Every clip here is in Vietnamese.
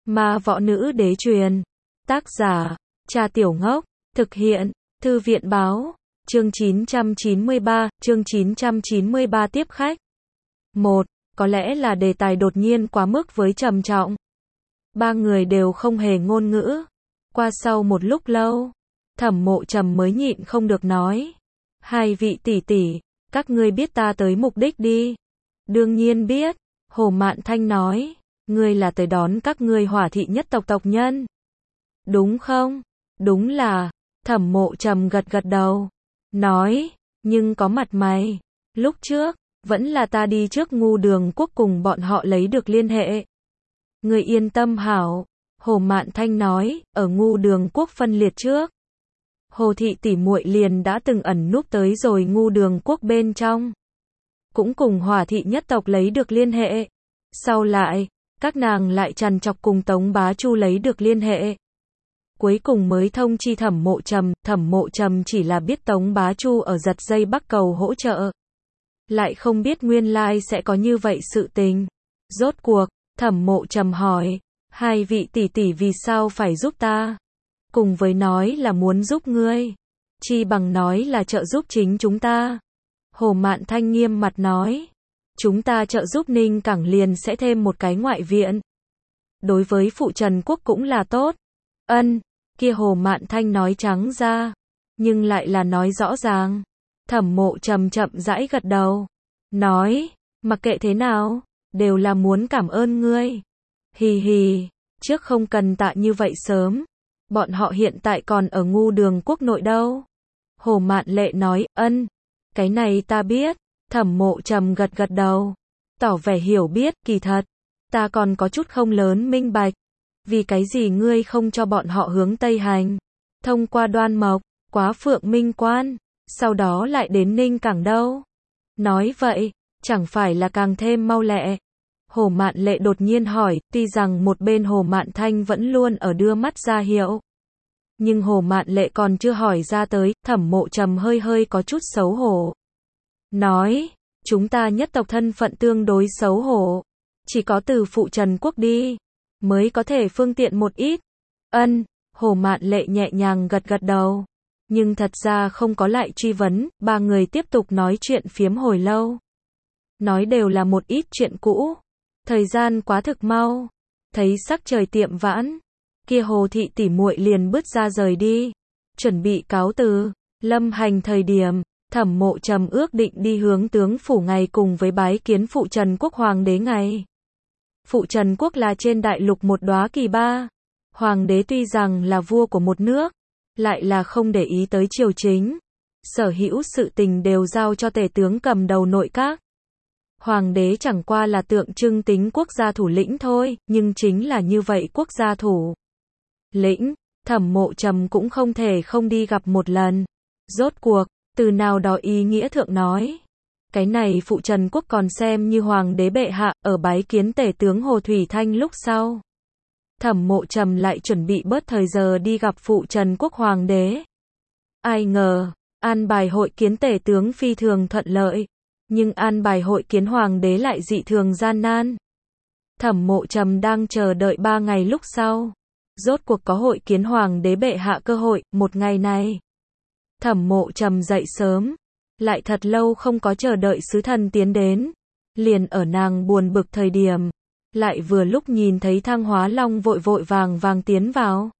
Ma võ nữ đế truyền. Tác giả, Trà Tiểu Ngốc. Thực hiện, Thư viện báo. Chương 993 tiếp khách. 1. Có lẽ là đề tài đột nhiên quá mức với trầm trọng. Ba người đều không hề ngôn ngữ. Qua sau một lúc lâu, Thẩm Mộ Trầm mới nhịn không được nói. Hai vị tỷ tỷ, các ngươi biết ta tới mục đích đi. Đương nhiên biết, Hồ Mạn Thanh nói. Ngươi là tới đón các ngươi Hỏa thị nhất tộc tộc nhân. Đúng không? Đúng là. Thẩm Mộ Trầm gật gật đầu. Nói, nhưng có mặt mày. Lúc trước, vẫn là ta đi trước Ngu Đường Quốc cùng bọn họ lấy được liên hệ. Ngươi yên tâm hảo. Hồ Mạn Thanh nói, ở Ngu Đường Quốc phân liệt trước. Hồ thị tỷ muội liền đã từng ẩn núp tới rồi Ngu Đường Quốc bên trong. Cũng cùng Hỏa thị nhất tộc lấy được liên hệ. Sau lại, các nàng lại trằn trọc cùng Tống Bá Chu lấy được liên hệ. Cuối cùng mới thông chi Thẩm Mộ Trầm chỉ là biết Tống Bá Chu ở giật dây Bắc Cầu hỗ trợ. Lại không biết nguyên lai sẽ có như vậy sự tình. Rốt cuộc, Thẩm Mộ Trầm hỏi, hai vị tỷ tỷ vì sao phải giúp ta? Cùng với nói là muốn giúp ngươi, chi bằng nói là trợ giúp chính chúng ta. Hồ Mạn Thanh nghiêm mặt nói, chúng ta trợ giúp Ninh Cảng liền sẽ thêm một cái ngoại viện. Đối với phụ Trần Quốc cũng là tốt. Ân, kia Hồ Mạn Thanh nói trắng ra, nhưng lại là nói rõ ràng. Thẩm Mộ Trầm chậm rãi gật đầu, nói, mặc kệ thế nào, đều là muốn cảm ơn ngươi. Hì hì, trước không cần tạ như vậy sớm. Bọn họ hiện tại còn ở Ngu Đường Quốc nội đâu. Hồ Mạn Lệ nói, ân, cái này ta biết. Thẩm Mộ Trầm gật gật đầu, tỏ vẻ hiểu biết, kỳ thật. Ta còn có chút không lớn minh bạch. Vì cái gì ngươi không cho bọn họ hướng Tây hành? Thông qua Đoan Mộc, quá Phượng Minh Quan, sau đó lại đến Ninh Cảng đâu? Nói vậy, chẳng phải là càng thêm mau lẹ? Hồ Mạn Lệ đột nhiên hỏi, tuy rằng một bên Hồ Mạn Thanh vẫn luôn ở đưa mắt ra hiệu. Nhưng Hồ Mạn Lệ còn chưa hỏi ra tới, Thẩm Mộ Trầm hơi có chút xấu hổ. Nói, chúng ta nhất tộc thân phận tương đối xấu hổ. Chỉ có từ phụ Trần Quốc đi, mới có thể phương tiện một ít. Ân, Hồ Mạn Lệ nhẹ nhàng gật gật đầu. Nhưng thật ra không có lại truy vấn, ba người tiếp tục nói chuyện phiếm hồi lâu. Nói đều là một ít chuyện cũ. Thời gian quá thực mau. Thấy sắc trời tiệm vãn, kia Hồ thị tỷ muội liền bước ra rời đi. Chuẩn bị cáo từ. Lâm hành thời điểm, Thẩm Mộ Trầm ước định đi hướng tướng phủ ngày cùng với bái kiến phụ Trần Quốc Hoàng đế ngày. Phụ Trần Quốc là trên đại lục một đóa kỳ ba. Hoàng đế tuy rằng là vua của một nước, lại là không để ý tới triều chính. Sở hữu sự tình đều giao cho tể tướng cầm đầu nội các. Hoàng đế chẳng qua là tượng trưng tính quốc gia thủ lĩnh thôi, nhưng chính là như vậy quốc gia thủ lĩnh, Thẩm Mộ Trầm cũng không thể không đi gặp một lần. Rốt cuộc, từ nào đó ý nghĩa thượng nói, cái này phụ Trần Quốc còn xem như hoàng đế bệ hạ, ở bái kiến tể tướng Hồ Thủy Thanh lúc sau. Thẩm Mộ Trầm lại chuẩn bị bớt thời giờ đi gặp phụ Trần Quốc hoàng đế. Ai ngờ, an bài hội kiến tể tướng phi thường thuận lợi, nhưng an bài hội kiến hoàng đế lại dị thường gian nan. Thẩm Mộ Trầm đang chờ đợi 3 ngày lúc sau, rốt cuộc có hội kiến hoàng đế bệ hạ cơ hội. Một ngày này, Thẩm Mộ Trầm dậy sớm, lại thật lâu không có chờ đợi sứ thần tiến đến. Liền ở nàng buồn bực thời điểm, lại vừa lúc nhìn thấy Thang Hóa Long vội vàng tiến vào.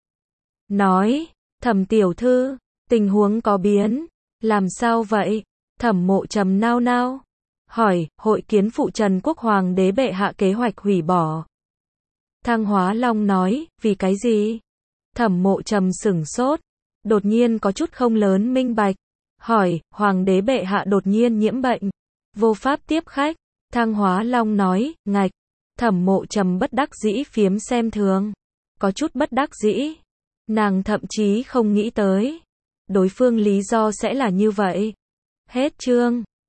Nói, Thẩm tiểu thư, tình huống có biến. Làm sao vậy? Thẩm Mộ Trầm nao nao hỏi, hội kiến phụ Trần Quốc hoàng đế bệ hạ kế hoạch hủy bỏ. Thang Hóa Long nói, vì cái gì? Thẩm Mộ Trầm sửng sốt, đột nhiên có chút không lớn minh bạch. Hỏi, hoàng đế bệ hạ đột nhiên nhiễm bệnh, vô pháp tiếp khách. Thang Hóa Long nói, ngạch. Thẩm Mộ Trầm bất đắc dĩ phiếm xem thường. Có chút bất đắc dĩ. Nàng thậm chí không nghĩ tới đối phương lý do sẽ là như vậy. Hết chương.